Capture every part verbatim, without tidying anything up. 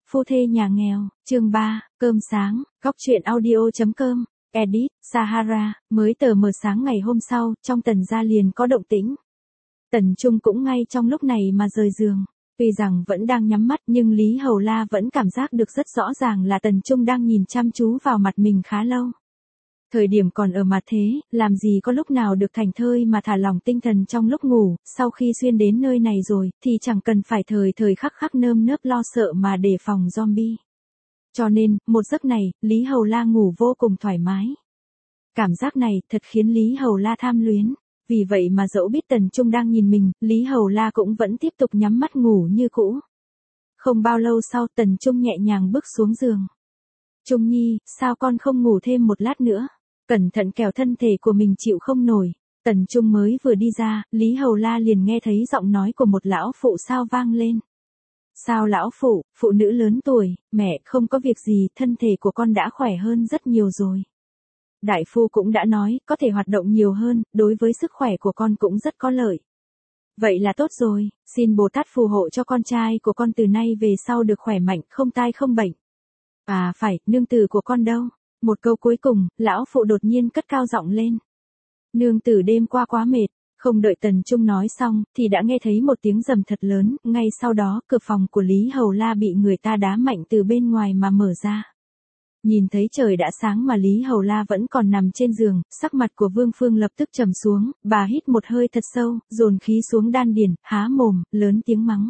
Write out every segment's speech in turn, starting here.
Phu thê nhà nghèo, chương ba, cơm sáng, góc truyện audio.com, edit, Sahara, mới tờ mờ sáng ngày hôm sau, trong Tần gia liền có động tĩnh. Tần Trung cũng ngay trong lúc này mà rời giường. Tuy rằng vẫn đang nhắm mắt nhưng Lý Hầu La vẫn cảm giác được rất rõ ràng là Tần Trung đang nhìn chăm chú vào mặt mình khá lâu. Thời điểm còn ở mặt thế, làm gì có lúc nào được thành thơi mà thả lỏng tinh thần trong lúc ngủ, sau khi xuyên đến nơi này rồi, thì chẳng cần phải thời thời khắc khắc nơm nớp lo sợ mà đề phòng zombie. Cho nên, một giấc này, Lý Hầu La ngủ vô cùng thoải mái. Cảm giác này thật khiến Lý Hầu La tham luyến. Vì vậy mà dẫu biết Tần Trung đang nhìn mình, Lý Hầu La cũng vẫn tiếp tục nhắm mắt ngủ như cũ. Không bao lâu sau Tần Trung nhẹ nhàng bước xuống giường. Trung Nhi, sao con không ngủ thêm một lát nữa? Cẩn thận kẻo thân thể của mình chịu không nổi. Tần Trung mới vừa đi ra, Lý Hầu La liền nghe thấy giọng nói của một lão phụ sao vang lên. Sao lão phụ, phụ nữ lớn tuổi, mẹ không có việc gì, thân thể của con đã khỏe hơn rất nhiều rồi. Đại phu cũng đã nói, có thể hoạt động nhiều hơn, đối với sức khỏe của con cũng rất có lợi. Vậy là tốt rồi, xin Bồ Tát phù hộ cho con trai của con từ nay về sau được khỏe mạnh, không tai không bệnh. À phải, nương tử của con đâu? Một câu cuối cùng, lão phụ đột nhiên cất cao giọng lên. Nương tử đêm qua quá mệt, không đợi Tần Trung nói xong, thì đã nghe thấy một tiếng rầm thật lớn, ngay sau đó, cửa phòng của Lý Hầu La bị người ta đá mạnh từ bên ngoài mà mở ra. Nhìn thấy trời đã sáng mà Lý Hầu La vẫn còn nằm trên giường, sắc mặt của Vương Phương lập tức trầm xuống, bà hít một hơi thật sâu, dồn khí xuống đan điền, há mồm, lớn tiếng mắng.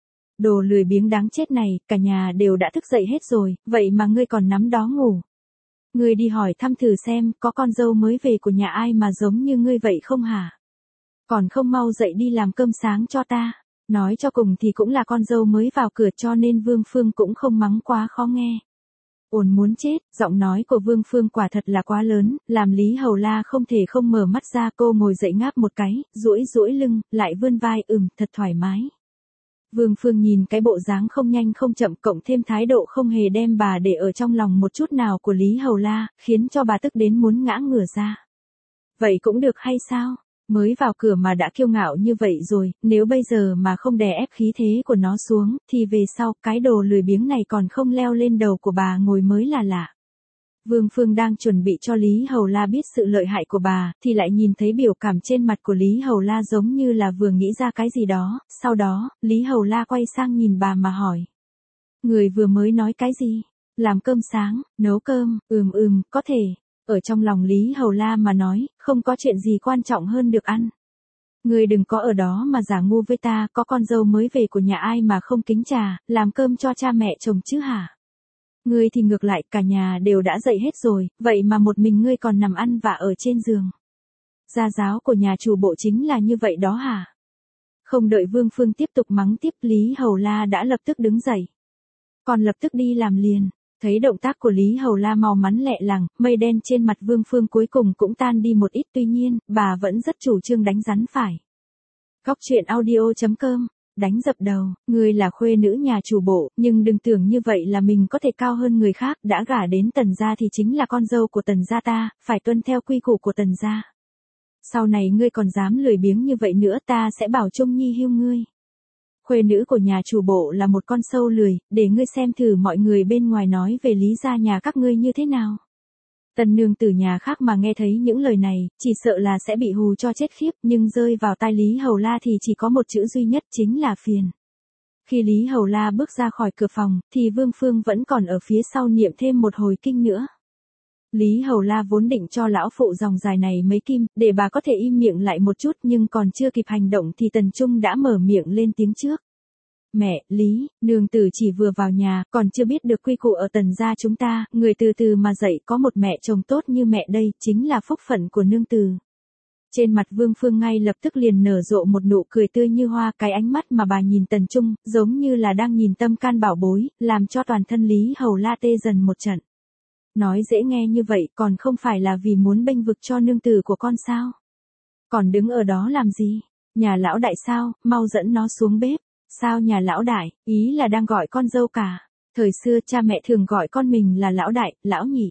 Đồ lười biếng đáng chết này, cả nhà đều đã thức dậy hết rồi, vậy mà ngươi còn nắm đó ngủ. Ngươi đi hỏi thăm thử xem, có con dâu mới về của nhà ai mà giống như ngươi vậy không hả? Còn không mau dậy đi làm cơm sáng cho ta. Nói cho cùng thì cũng là con dâu mới vào cửa cho nên Vương Phương cũng không mắng quá khó nghe. Ồn muốn chết, giọng nói của Vương Phương quả thật là quá lớn, làm Lý Hầu La không thể không mở mắt ra. Cô ngồi dậy ngáp một cái, duỗi duỗi lưng, lại vươn vai, ừm, thật thoải mái. Vương Phương nhìn cái bộ dáng không nhanh không chậm cộng thêm thái độ không hề đem bà để ở trong lòng một chút nào của Lý Hầu La, khiến cho bà tức đến muốn ngã ngửa ra. Vậy cũng được hay sao? Mới vào cửa mà đã kiêu ngạo như vậy rồi, nếu bây giờ mà không đè ép khí thế của nó xuống, thì về sau, cái đồ lười biếng này còn không leo lên đầu của bà ngồi mới là lạ. Vương Phương đang chuẩn bị cho Lý Hầu La biết sự lợi hại của bà, thì lại nhìn thấy biểu cảm trên mặt của Lý Hầu La giống như là vừa nghĩ ra cái gì đó, sau đó, Lý Hầu La quay sang nhìn bà mà hỏi. Người vừa mới nói cái gì? Làm cơm sáng, nấu cơm, ừm ừm, có thể. Ở trong lòng Lý Hầu La mà nói, không có chuyện gì quan trọng hơn được ăn. Người đừng có ở đó mà giả ngu với ta, có con dâu mới về của nhà ai mà không kính trà, làm cơm cho cha mẹ chồng chứ hả? Ngươi thì ngược lại, cả nhà đều đã dậy hết rồi, vậy mà một mình ngươi còn nằm ăn vạ ở trên giường. Gia giáo của nhà chủ bộ chính là như vậy đó hả? Không đợi Vương Phương tiếp tục mắng tiếp, Lý Hầu La đã lập tức đứng dậy. Còn lập tức đi làm liền. Thấy động tác của Lý Hầu La mau mắn lẹ làng, mây đen trên mặt Vương Phương cuối cùng cũng tan đi một ít, tuy nhiên, bà vẫn rất chủ trương đánh rắn phải. Góc truyện audio.com, đánh dập đầu, ngươi là khuê nữ nhà chủ bộ, nhưng đừng tưởng như vậy là mình có thể cao hơn người khác, đã gả đến Tần gia thì chính là con dâu của Tần gia ta, phải tuân theo quy củ của Tần gia. Sau này ngươi còn dám lười biếng như vậy nữa ta sẽ bảo Trung Nhi hưu ngươi. Khuê nữ của nhà chủ bộ là một con sâu lười, để ngươi xem thử mọi người bên ngoài nói về Lý gia nhà các ngươi như thế nào. Tần nương tử nhà khác mà nghe thấy những lời này, chỉ sợ là sẽ bị hù cho chết khiếp, nhưng rơi vào tai Lý Hầu La thì chỉ có một chữ duy nhất chính là phiền. Khi Lý Hầu La bước ra khỏi cửa phòng, thì Vương Phương vẫn còn ở phía sau niệm thêm một hồi kinh nữa. Lý Hầu La vốn định cho lão phụ dòng dài này mấy kim, để bà có thể im miệng lại một chút, nhưng còn chưa kịp hành động thì Tần Trung đã mở miệng lên tiếng trước. Mẹ, Lý, nương tử chỉ vừa vào nhà, còn chưa biết được quy củ ở Tần gia chúng ta, người từ từ mà dậy, có một mẹ chồng tốt như mẹ đây, chính là phúc phận của nương tử. Trên mặt Vương Phương ngay lập tức liền nở rộ một nụ cười tươi như hoa, cái ánh mắt mà bà nhìn Tần Trung, giống như là đang nhìn tâm can bảo bối, làm cho toàn thân Lý Hầu La tê dần một trận. Nói dễ nghe như vậy, còn không phải là vì muốn bênh vực cho nương tử của con sao? Còn đứng ở đó làm gì? Nhà lão đại sao, mau dẫn nó xuống bếp. Sao nhà lão đại, ý là đang gọi con dâu cả. Thời xưa cha mẹ thường gọi con mình là lão đại, lão nhị.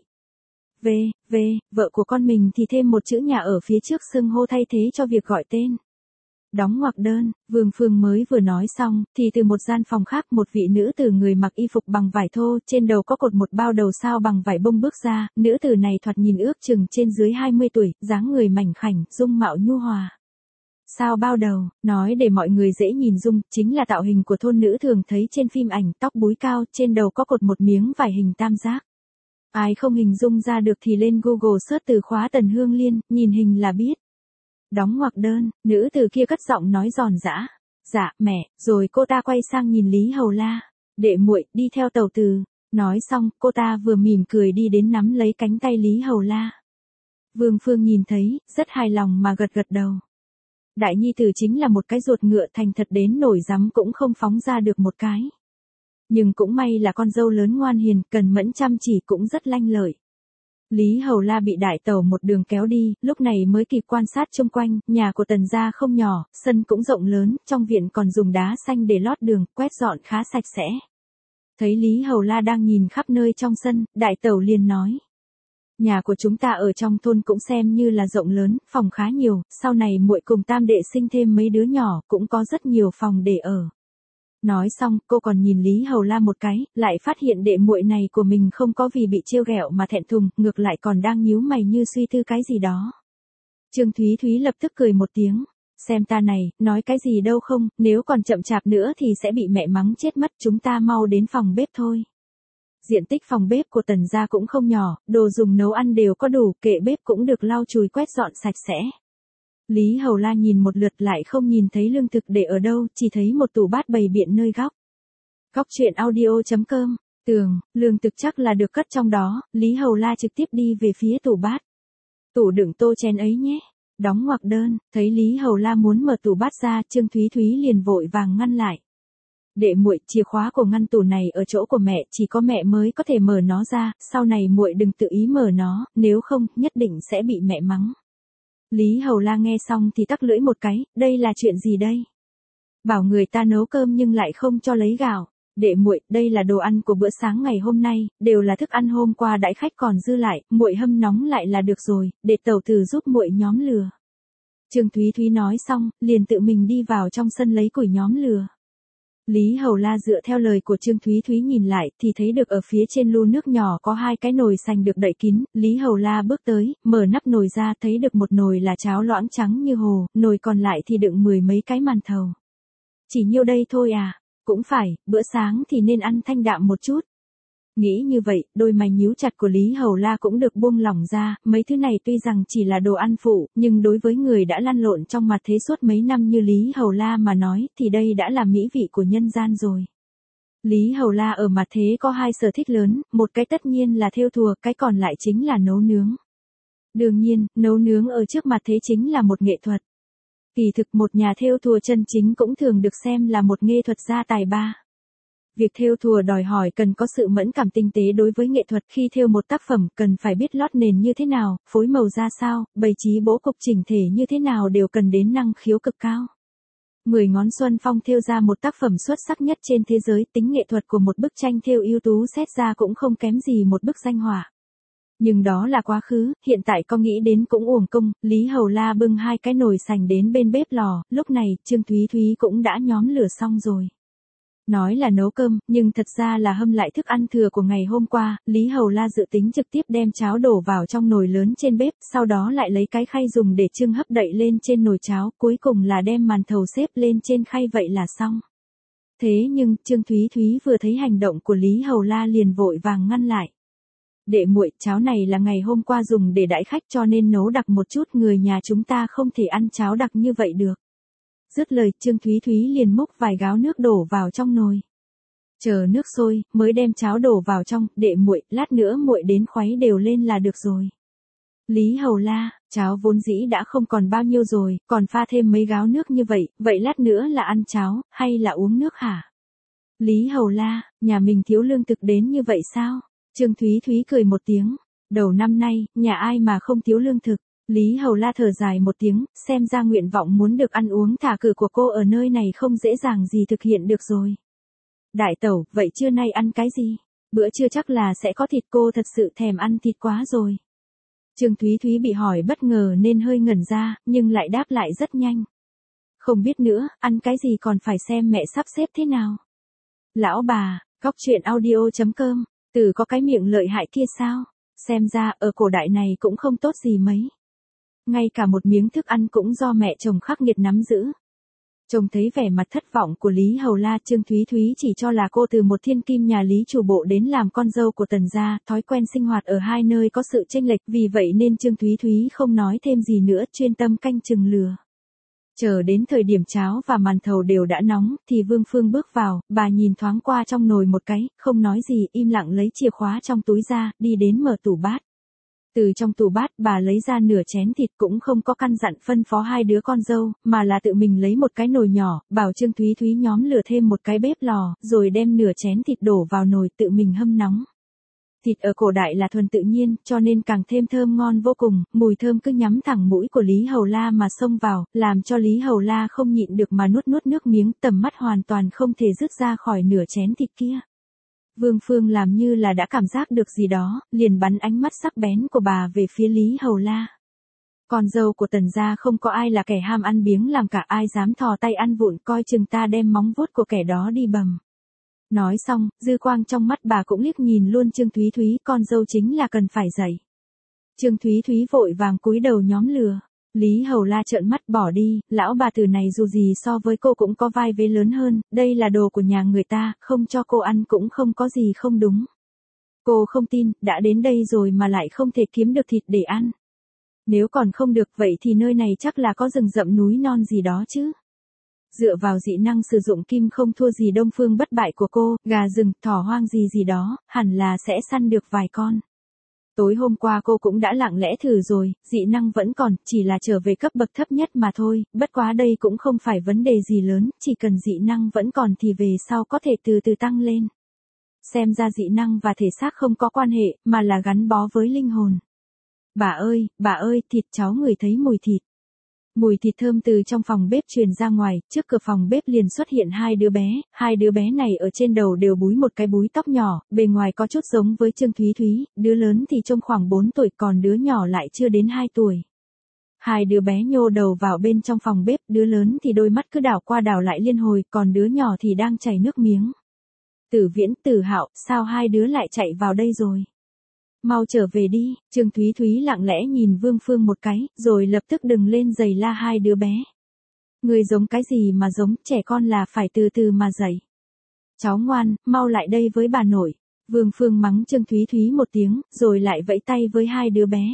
Về, về, vợ của con mình thì thêm một chữ nhà ở phía trước xưng hô thay thế cho việc gọi tên. Đóng ngoặc đơn, Vương Phương mới vừa nói xong, thì từ một gian phòng khác một vị nữ tử người mặc y phục bằng vải thô, trên đầu có cột một bao đầu sao bằng vải bông bước ra, nữ tử này thoạt nhìn ước chừng trên dưới hai mươi tuổi, dáng người mảnh khảnh, dung mạo nhu hòa. Sao bao đầu, nói để mọi người dễ nhìn dung, chính là tạo hình của thôn nữ thường thấy trên phim ảnh, tóc búi cao, trên đầu có cột một miếng vải hình tam giác. Ai không hình dung ra được thì lên Google search từ khóa Tần Hương Liên, nhìn hình là biết. Đóng ngoặc đơn, nữ từ kia cất giọng nói giòn giã. Dạ, mẹ, rồi cô ta quay sang nhìn Lý Hầu La. Đệ muội, đi theo tàu từ. Nói xong, cô ta vừa mỉm cười đi đến nắm lấy cánh tay Lý Hầu La. Vương Phương nhìn thấy, rất hài lòng mà gật gật đầu. Đại nhi tử chính là một cái ruột ngựa thành thật đến nổi rắm cũng không phóng ra được một cái. Nhưng cũng may là con dâu lớn ngoan hiền, cần mẫn chăm chỉ cũng rất lanh lợi. Lý Hầu La bị đại tẩu một đường kéo đi, lúc này mới kịp quan sát xung quanh, nhà của Tần gia không nhỏ, sân cũng rộng lớn, trong viện còn dùng đá xanh để lót đường, quét dọn khá sạch sẽ. Thấy Lý Hầu La đang nhìn khắp nơi trong sân, đại tẩu liền nói. Nhà của chúng ta ở trong thôn cũng xem như là rộng lớn, phòng khá nhiều, sau này muội cùng tam đệ sinh thêm mấy đứa nhỏ, cũng có rất nhiều phòng để ở. Nói xong, cô còn nhìn Lý Hầu La một cái, lại phát hiện đệ muội này của mình không có vì bị trêu ghẹo mà thẹn thùng, ngược lại còn đang nhíu mày như suy tư cái gì đó. Trương Thúy Thúy lập tức cười một tiếng, xem ta này, nói cái gì đâu không, nếu còn chậm chạp nữa thì sẽ bị mẹ mắng chết mất, chúng ta mau đến phòng bếp thôi. Diện tích phòng bếp của Tần gia cũng không nhỏ, đồ dùng nấu ăn đều có đủ, kệ bếp cũng được lau chùi quét dọn sạch sẽ. Lý Hầu La nhìn một lượt lại không nhìn thấy lương thực để ở đâu, chỉ thấy một tủ bát bày biện nơi góc. Góc truyện audio chấm com, tường, lương thực chắc là được cất trong đó, Lý Hầu La trực tiếp đi về phía tủ bát. Tủ đựng tô chén ấy nhé. Đóng ngoặc đơn, thấy Lý Hầu La muốn mở tủ bát ra, Trương Thúy Thúy liền vội vàng ngăn lại. Đệ muội, chìa khóa của ngăn tủ này ở chỗ của mẹ, chỉ có mẹ mới có thể mở nó ra, sau này muội đừng tự ý mở nó, nếu không, nhất định sẽ bị mẹ mắng. Lý Hầu La nghe xong thì tắc lưỡi một cái, đây là chuyện gì đây? Bảo người ta nấu cơm nhưng lại không cho lấy gạo. Đệ muội, đây là đồ ăn của bữa sáng ngày hôm nay, đều là thức ăn hôm qua đãi khách còn dư lại, muội hâm nóng lại là được rồi, để tẩu tử giúp muội nhóm lửa. Trương Thúy Thúy nói xong, liền tự mình đi vào trong sân lấy củi nhóm lửa. Lý Hầu La dựa theo lời của Trương Thúy Thúy nhìn lại, thì thấy được ở phía trên lu nước nhỏ có hai cái nồi sành được đậy kín, Lý Hầu La bước tới, mở nắp nồi ra thấy được một nồi là cháo loãng trắng như hồ, nồi còn lại thì đựng mười mấy cái màn thầu. Chỉ nhiêu đây thôi à? Cũng phải, bữa sáng thì nên ăn thanh đạm một chút. Nghĩ như vậy, đôi mày nhíu chặt của Lý Hầu La cũng được buông lỏng ra, mấy thứ này tuy rằng chỉ là đồ ăn phụ, nhưng đối với người đã lăn lộn trong mặt thế suốt mấy năm như Lý Hầu La mà nói, thì đây đã là mỹ vị của nhân gian rồi. Lý Hầu La ở mặt thế có hai sở thích lớn, một cái tất nhiên là thêu thùa, cái còn lại chính là nấu nướng. Đương nhiên, nấu nướng ở trước mặt thế chính là một nghệ thuật. Kỳ thực một nhà thêu thùa chân chính cũng thường được xem là một nghệ thuật gia tài ba. Việc thêu thùa đòi hỏi cần có sự mẫn cảm tinh tế đối với nghệ thuật, khi thêu một tác phẩm cần phải biết lót nền như thế nào, phối màu ra sao, bày trí bố cục chỉnh thể như thế nào đều cần đến năng khiếu cực cao. Mười ngón Xuân Phong thêu ra một tác phẩm xuất sắc nhất trên thế giới, tính nghệ thuật của một bức tranh thêu ưu tú xét ra cũng không kém gì một bức danh họa. Nhưng đó là quá khứ, hiện tại có nghĩ đến cũng uổng công, Lý Hầu La bưng hai cái nồi sành đến bên bếp lò, lúc này, Trương Thúy Thúy cũng đã nhóm lửa xong rồi. Nói là nấu cơm, nhưng thật ra là hâm lại thức ăn thừa của ngày hôm qua, Lý Hầu La dự tính trực tiếp đem cháo đổ vào trong nồi lớn trên bếp, sau đó lại lấy cái khay dùng để chưng hấp đậy lên trên nồi cháo, cuối cùng là đem màn thầu xếp lên trên khay vậy là xong. Thế nhưng, Trương Thúy Thúy vừa thấy hành động của Lý Hầu La liền vội vàng ngăn lại. Đệ muội, cháo này là ngày hôm qua dùng để đãi khách cho nên nấu đặc một chút, người nhà chúng ta không thể ăn cháo đặc như vậy được. Dứt lời, Trương Thúy Thúy liền múc vài gáo nước đổ vào trong nồi. Chờ nước sôi, mới đem cháo đổ vào trong, đệ muội, lát nữa muội đến khuấy đều lên là được rồi. Lý Hầu La, cháo vốn dĩ đã không còn bao nhiêu rồi, còn pha thêm mấy gáo nước như vậy, vậy lát nữa là ăn cháo, hay là uống nước hả? Lý Hầu La, nhà mình thiếu lương thực đến như vậy sao? Trương Thúy Thúy cười một tiếng, đầu năm nay, nhà ai mà không thiếu lương thực? Lý Hầu La thở dài một tiếng, xem ra nguyện vọng muốn được ăn uống thả cửa của cô ở nơi này không dễ dàng gì thực hiện được rồi. Đại tẩu, vậy trưa nay ăn cái gì? Bữa trưa chắc là sẽ có thịt, cô thật sự thèm ăn thịt quá rồi. Trương Thúy Thúy bị hỏi bất ngờ nên hơi ngẩn ra, nhưng lại đáp lại rất nhanh. Không biết nữa, ăn cái gì còn phải xem mẹ sắp xếp thế nào. Lão bà, góc truyện audio.com, từ có cái miệng lợi hại kia sao? Xem ra ở cổ đại này cũng không tốt gì mấy. Ngay cả một miếng thức ăn cũng do mẹ chồng khắc nghiệt nắm giữ. Chồng thấy vẻ mặt thất vọng của Lý Hầu La, Trương Thúy Thúy chỉ cho là cô từ một thiên kim nhà Lý chủ bộ đến làm con dâu của Tần gia, thói quen sinh hoạt ở hai nơi có sự chênh lệch, vì vậy nên Trương Thúy Thúy không nói thêm gì nữa, chuyên tâm canh chừng lừa. Chờ đến thời điểm cháo và màn thầu đều đã nóng, thì Vương Phương bước vào, bà nhìn thoáng qua trong nồi một cái, không nói gì, im lặng lấy chìa khóa trong túi ra, đi đến mở tủ bát. Từ trong tủ bát bà lấy ra nửa chén thịt, cũng không có căn dặn phân phó hai đứa con dâu, mà là tự mình lấy một cái nồi nhỏ, bảo Trương Thúy Thúy nhóm lửa thêm một cái bếp lò, rồi đem nửa chén thịt đổ vào nồi tự mình hâm nóng. Thịt ở cổ đại là thuần tự nhiên, cho nên càng thêm thơm ngon vô cùng, mùi thơm cứ nhắm thẳng mũi của Lý Hầu La mà xông vào, làm cho Lý Hầu La không nhịn được mà nuốt nuốt nước miếng, tầm mắt hoàn toàn không thể dứt ra khỏi nửa chén thịt kia. Vương Phương làm như là đã cảm giác được gì đó, liền bắn ánh mắt sắc bén của bà về phía Lý Hầu La. Con dâu của Tần gia không có ai là kẻ ham ăn biếng làm cả, ai dám thò tay ăn vụng, coi chừng ta đem móng vuốt của kẻ đó đi bầm. Nói xong, dư quang trong mắt bà cũng liếc nhìn luôn Trương Thúy Thúy, con dâu chính là cần phải dạy. Trương Thúy Thúy vội vàng cúi đầu nhóm lừa. Lý Hầu La trợn mắt bỏ đi, lão bà tử này dù gì so với cô cũng có vai vế lớn hơn, đây là đồ của nhà người ta, không cho cô ăn cũng không có gì không đúng. Cô không tin, đã đến đây rồi mà lại không thể kiếm được thịt để ăn. Nếu còn không được vậy thì nơi này chắc là có rừng rậm núi non gì đó chứ. Dựa vào dị năng sử dụng kim không thua gì Đông Phương bất bại của cô, gà rừng, thỏ hoang gì gì đó, hẳn là sẽ săn được vài con. Tối hôm qua cô cũng đã lặng lẽ thử rồi, dị năng vẫn còn, chỉ là trở về cấp bậc thấp nhất mà thôi, bất quá đây cũng không phải vấn đề gì lớn, chỉ cần dị năng vẫn còn thì về sau có thể từ từ tăng lên. Xem ra dị năng và thể xác không có quan hệ, mà là gắn bó với linh hồn. Bà ơi, bà ơi, thịt, cháu ngửi thấy mùi thịt. Mùi thịt thơm từ trong phòng bếp truyền ra ngoài, trước cửa phòng bếp liền xuất hiện hai đứa bé, hai đứa bé này ở trên đầu đều búi một cái búi tóc nhỏ, bề ngoài có chút giống với Trương Thúy Thúy, đứa lớn thì trông khoảng bốn tuổi, còn đứa nhỏ lại chưa đến hai tuổi. Hai đứa bé nhô đầu vào bên trong phòng bếp, đứa lớn thì đôi mắt cứ đảo qua đảo lại liên hồi, còn đứa nhỏ thì đang chảy nước miếng. Tử Viễn, Tử Hạo, sao hai đứa lại chạy vào đây rồi? Mau trở về đi, Trương Thúy Thúy lặng lẽ nhìn Vương Phương một cái, rồi lập tức đừng lên giày la hai đứa bé. Người giống cái gì mà giống, trẻ con là phải từ từ mà dạy. Cháu ngoan, mau lại đây với bà nội. Vương Phương mắng Trương Thúy Thúy một tiếng, rồi lại vẫy tay với hai đứa bé.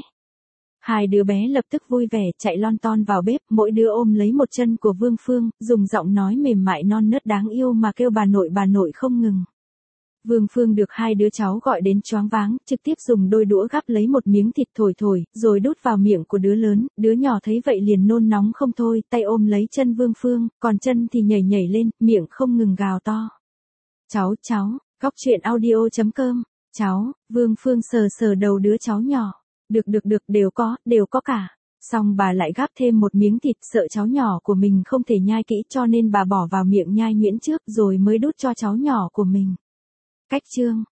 Hai đứa bé lập tức vui vẻ chạy lon ton vào bếp, mỗi đứa ôm lấy một chân của Vương Phương, dùng giọng nói mềm mại non nớt đáng yêu mà kêu bà nội bà nội không ngừng. Vương Phương được hai đứa cháu gọi đến choáng váng, trực tiếp dùng đôi đũa gắp lấy một miếng thịt thổi thổi, rồi đút vào miệng của đứa lớn, đứa nhỏ thấy vậy liền nôn nóng không thôi, tay ôm lấy chân Vương Phương, còn chân thì nhảy nhảy lên, miệng không ngừng gào to. Cháu, cháu, góc truyện audio.com, cháu, Vương Phương sờ sờ đầu đứa cháu nhỏ, được được được, đều có, đều có cả. Xong bà lại gắp thêm một miếng thịt, sợ cháu nhỏ của mình không thể nhai kỹ cho nên bà bỏ vào miệng nhai nhuyễn trước rồi mới đút cho cháu nhỏ của mình. Cách chương